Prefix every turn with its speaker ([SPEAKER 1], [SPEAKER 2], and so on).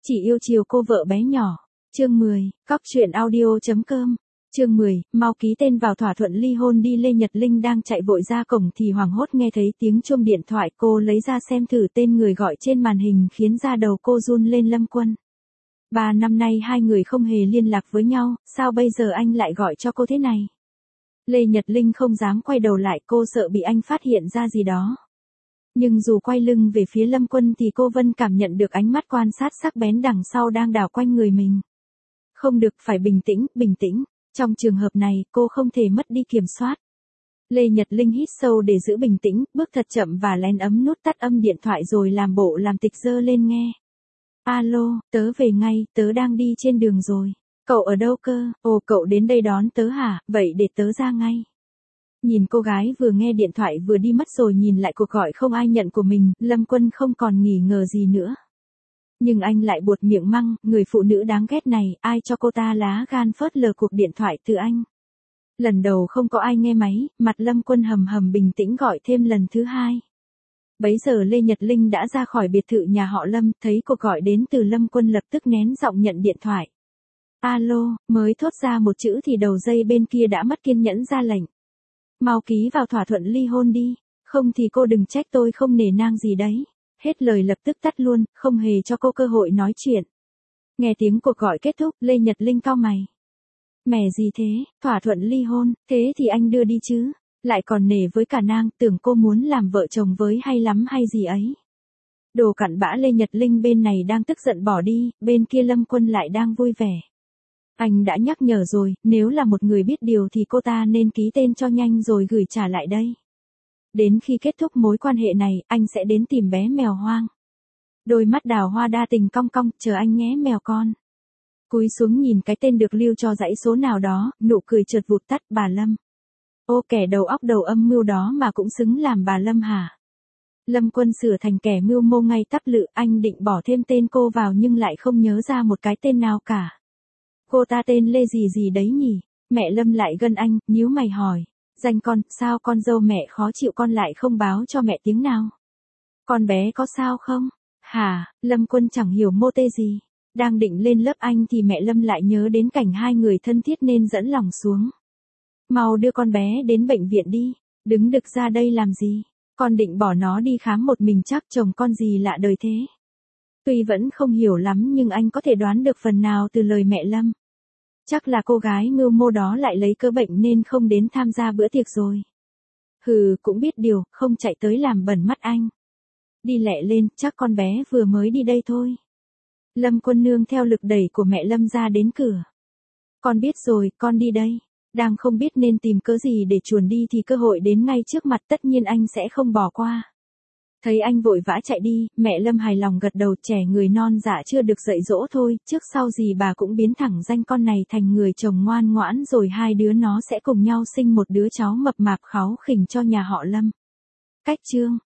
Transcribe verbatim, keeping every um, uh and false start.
[SPEAKER 1] Chỉ yêu chiều cô vợ bé nhỏ. Chương mười, cóc truyện audio.com. Chương mười, mau ký tên vào thỏa thuận ly hôn đi. Lê Nhật Linh đang chạy vội ra cổng thì hoảng hốt nghe thấy tiếng chuông điện thoại. Cô lấy ra xem thử tên người gọi trên màn hình khiến da đầu cô run lên. Lâm Quân. Ba năm nay hai người không hề liên lạc với nhau, sao bây giờ anh lại gọi cho cô thế này? Lê Nhật Linh không dám quay đầu lại, cô sợ bị anh phát hiện ra gì đó. Nhưng dù quay lưng về phía Lâm Quân thì cô vẫn cảm nhận được ánh mắt quan sát sắc bén đằng sau đang đảo quanh người mình. Không được, phải bình tĩnh, bình tĩnh. Trong trường hợp này, cô không thể mất đi kiểm soát. Lê Nhật Linh hít sâu để giữ bình tĩnh, bước thật chậm và lén ấm nút tắt âm điện thoại rồi làm bộ làm tịch giơ lên nghe. Alo, tớ về ngay, tớ đang đi trên đường rồi. Cậu ở đâu cơ? Ồ, cậu đến đây đón tớ hả? Vậy để tớ ra ngay. Nhìn cô gái vừa nghe điện thoại vừa đi mất rồi nhìn lại cuộc gọi không ai nhận của mình, Lâm Quân không còn nghi ngờ gì nữa. Nhưng anh lại buột miệng mắng, người phụ nữ đáng ghét này, ai cho cô ta lá gan phớt lờ cuộc điện thoại từ anh. Lần đầu không có ai nghe máy, mặt Lâm Quân hầm hầm bình tĩnh gọi thêm lần thứ hai. Bấy giờ Lê Nhật Linh đã ra khỏi biệt thự nhà họ Lâm, thấy cuộc gọi đến từ Lâm Quân lập tức nén giọng nhận điện thoại. Alo, mới thốt ra một chữ thì đầu dây bên kia đã mất kiên nhẫn ra lệnh. Mau ký vào thỏa thuận ly hôn đi, không thì cô đừng trách tôi không nể nang gì đấy. Hết lời lập tức tắt luôn, không hề cho cô cơ hội nói chuyện. Nghe tiếng cuộc gọi kết thúc, Lê Nhật Linh cau mày. Mẹ gì thế, thỏa thuận ly hôn, thế thì anh đưa đi chứ, lại còn nể với cả nang, tưởng cô muốn làm vợ chồng với hay lắm hay gì ấy. Đồ cặn bã. Lê Nhật Linh bên này đang tức giận bỏ đi, bên kia Lâm Quân lại đang vui vẻ. Anh đã nhắc nhở rồi, nếu là một người biết điều thì cô ta nên ký tên cho nhanh rồi gửi trả lại đây. Đến khi kết thúc mối quan hệ này, anh sẽ đến tìm bé mèo hoang. Đôi mắt đào hoa đa tình cong cong, chờ anh nhé mèo con. Cúi xuống nhìn cái tên được lưu cho dãy số nào đó, nụ cười chợt vụt tắt. Bà Lâm. Ô, kẻ đầu óc đầu âm mưu đó mà cũng xứng làm bà Lâm hả? Lâm Quân sửa thành kẻ mưu mô ngay tắp lự, anh định bỏ thêm tên cô vào nhưng lại không nhớ ra một cái tên nào cả. Cô ta tên Lê gì gì đấy nhỉ? Mẹ Lâm lại gân anh, nhíu mày hỏi. Danh con, sao con dâu mẹ khó chịu con lại không báo cho mẹ tiếng nào? Con bé có sao không? Hả? Lâm Quân chẳng hiểu mô tê gì. Đang định lên lớp anh thì mẹ Lâm lại nhớ đến cảnh hai người thân thiết nên dẫn lòng xuống. Mau đưa con bé đến bệnh viện đi, đứng đực ra đây làm gì? Con định bỏ nó đi khám một mình chắc, chồng con gì lạ đời thế. Tuy vẫn không hiểu lắm nhưng anh có thể đoán được phần nào từ lời mẹ Lâm. Chắc là cô gái mưu mô đó lại lấy cớ bệnh nên không đến tham gia bữa tiệc rồi. Hừ, cũng biết điều, không chạy tới làm bẩn mắt anh. Đi lẹ lên, chắc con bé vừa mới đi đây thôi. Lâm Quân nương theo lực đẩy của mẹ Lâm ra đến cửa. Con biết rồi, con đi đây. Đang không biết nên tìm cớ gì để chuồn đi thì cơ hội đến ngay trước mặt, tất nhiên anh sẽ không bỏ qua. Thấy anh vội vã chạy đi, mẹ Lâm hài lòng gật đầu. Trẻ người non dạ chưa được dạy dỗ thôi, trước sau gì bà cũng biến thẳng danh con này thành người chồng ngoan ngoãn rồi hai đứa nó sẽ cùng nhau sinh một đứa cháu mập mạp kháu khỉnh cho nhà họ Lâm. Cách chương